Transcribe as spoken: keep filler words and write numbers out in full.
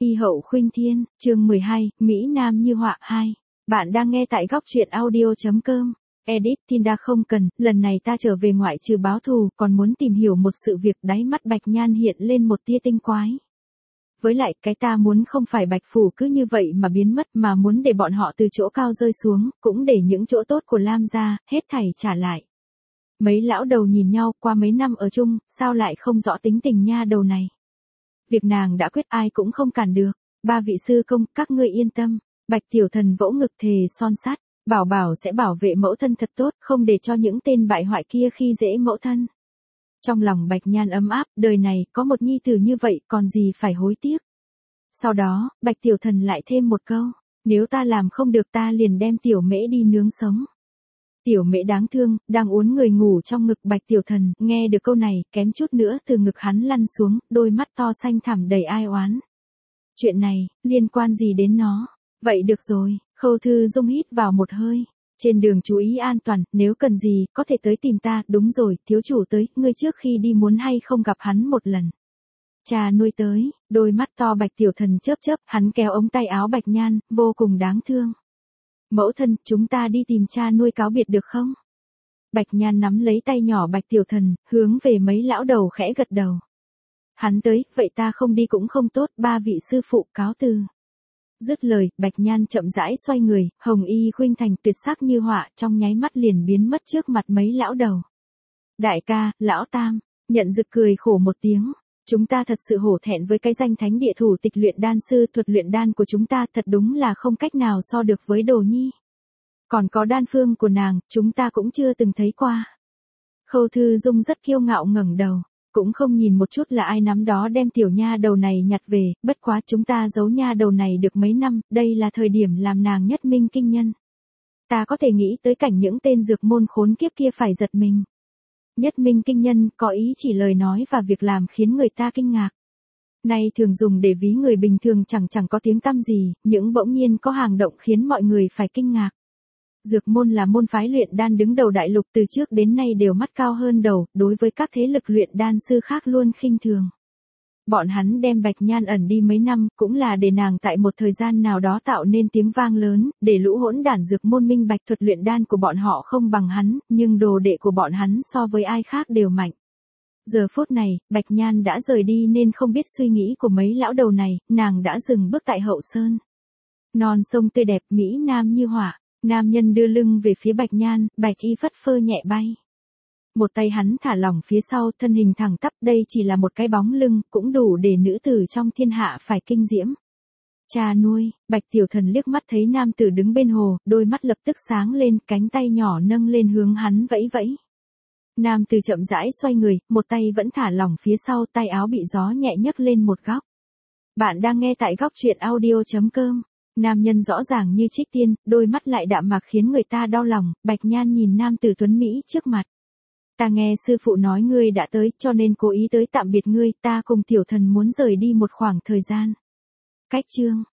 Y hậu khuynh thiên, chương mười hai, Mỹ Nam như họa hai. Bạn đang nghe tại góc truyện audio.com. Edit Tinda không cần, lần này ta trở về ngoại trừ báo thù, còn muốn tìm hiểu một sự việc. Đáy mắt Bạch Nhan hiện lên một tia tinh quái. Với lại, cái ta muốn không phải Bạch Phủ cứ như vậy mà biến mất, mà muốn để bọn họ từ chỗ cao rơi xuống, cũng để những chỗ tốt của Lam gia, hết thảy trả lại. Mấy lão đầu nhìn nhau, qua mấy năm ở chung, sao lại không rõ tính tình nha đầu này. Việc nàng đã quyết ai cũng không cản được. Ba vị sư công, các ngươi yên tâm. Bạch Tiểu Thần vỗ ngực thề son sắt, bảo bảo sẽ bảo vệ mẫu thân thật tốt, không để cho những tên bại hoại kia khi dễ mẫu thân. Trong lòng Bạch Nhan ấm áp, đời này có một nhi tử như vậy, còn gì phải hối tiếc. Sau đó, Bạch Tiểu Thần lại thêm một câu, nếu ta làm không được ta liền đem Tiểu Mễ đi nướng sống. Tiểu Mễ đáng thương, đang uốn người ngủ trong ngực Bạch Tiểu Thần, nghe được câu này, kém chút nữa từ ngực hắn lăn xuống, đôi mắt to xanh thẳm đầy ai oán. Chuyện này, liên quan gì đến nó? Vậy được rồi, Khâu Thư Dung hít vào một hơi. Trên đường chú ý an toàn, nếu cần gì, có thể tới tìm ta, đúng rồi, thiếu chủ tới, ngươi trước khi đi muốn hay không gặp hắn một lần. Cha nuôi tới, đôi mắt to Bạch Tiểu Thần chớp chớp, hắn kéo ống tay áo Bạch Nhan, vô cùng đáng thương. Mẫu thân, chúng ta đi tìm cha nuôi cáo biệt được không? Bạch Nhan nắm lấy tay nhỏ Bạch Tiểu Thần, hướng về mấy lão đầu khẽ gật đầu. Hắn tới, vậy ta không đi cũng không tốt, ba vị sư phụ cáo từ. Dứt lời, Bạch Nhan chậm rãi xoay người, hồng y khuynh thành tuyệt sắc như họa, trong nháy mắt liền biến mất trước mặt mấy lão đầu. Đại ca, lão tam, Nhận Dực cười khổ một tiếng. Chúng ta thật sự hổ thẹn với cái danh thánh địa thủ tịch luyện đan sư, thuật luyện đan của chúng ta thật đúng là không cách nào so được với Đồ Nhi. Còn có đan phương của nàng, chúng ta cũng chưa từng thấy qua. Khâu Thư Dung rất kiêu ngạo ngẩng đầu, cũng không nhìn một chút là ai nắm đó đem tiểu nha đầu này nhặt về, bất quá chúng ta giấu nha đầu này được mấy năm, đây là thời điểm làm nàng nhất minh kinh nhân. Ta có thể nghĩ tới cảnh những tên dược môn khốn kiếp kia phải giật mình. Nhất minh kinh nhân có ý chỉ lời nói và việc làm khiến người ta kinh ngạc. Nay thường dùng để ví người bình thường chẳng chẳng có tiếng tăm gì, những bỗng nhiên có hành động khiến mọi người phải kinh ngạc. Dược môn là môn phái luyện đan đứng đầu đại lục, từ trước đến nay đều mắt cao hơn đầu, đối với các thế lực luyện đan sư khác luôn khinh thường. Bọn hắn đem Bạch Nhan ẩn đi mấy năm, cũng là để nàng tại một thời gian nào đó tạo nên tiếng vang lớn, để lũ hỗn đản dược môn minh bạch thuật luyện đan của bọn họ không bằng hắn, nhưng đồ đệ của bọn hắn so với ai khác đều mạnh. Giờ phút này, Bạch Nhan đã rời đi nên không biết suy nghĩ của mấy lão đầu này, nàng đã dừng bước tại hậu sơn. Non sông tươi đẹp, Mỹ Nam như họa. Nam nhân đưa lưng về phía Bạch Nhan, bạch y phất phơ nhẹ bay. Một tay hắn thả lỏng phía sau, thân hình thẳng tắp, đây chỉ là một cái bóng lưng, cũng đủ để nữ tử trong thiên hạ phải kinh diễm. Cha nuôi, Bạch Tiểu Thần liếc mắt thấy nam tử đứng bên hồ, đôi mắt lập tức sáng lên, cánh tay nhỏ nâng lên hướng hắn vẫy vẫy. Nam tử chậm rãi xoay người, một tay vẫn thả lỏng phía sau, tay áo bị gió nhẹ nhấc lên một góc. Bạn đang nghe tại góc truyện audio.com. Nam nhân rõ ràng như trích tiên, đôi mắt lại đạm mạc khiến người ta đau lòng. Bạch Nhan nhìn nam tử tuấn Mỹ trước mặt. Ta nghe sư phụ nói ngươi đã tới, cho nên cố ý tới tạm biệt ngươi, ta cùng Tiểu Thần muốn rời đi một khoảng thời gian. Cách chương,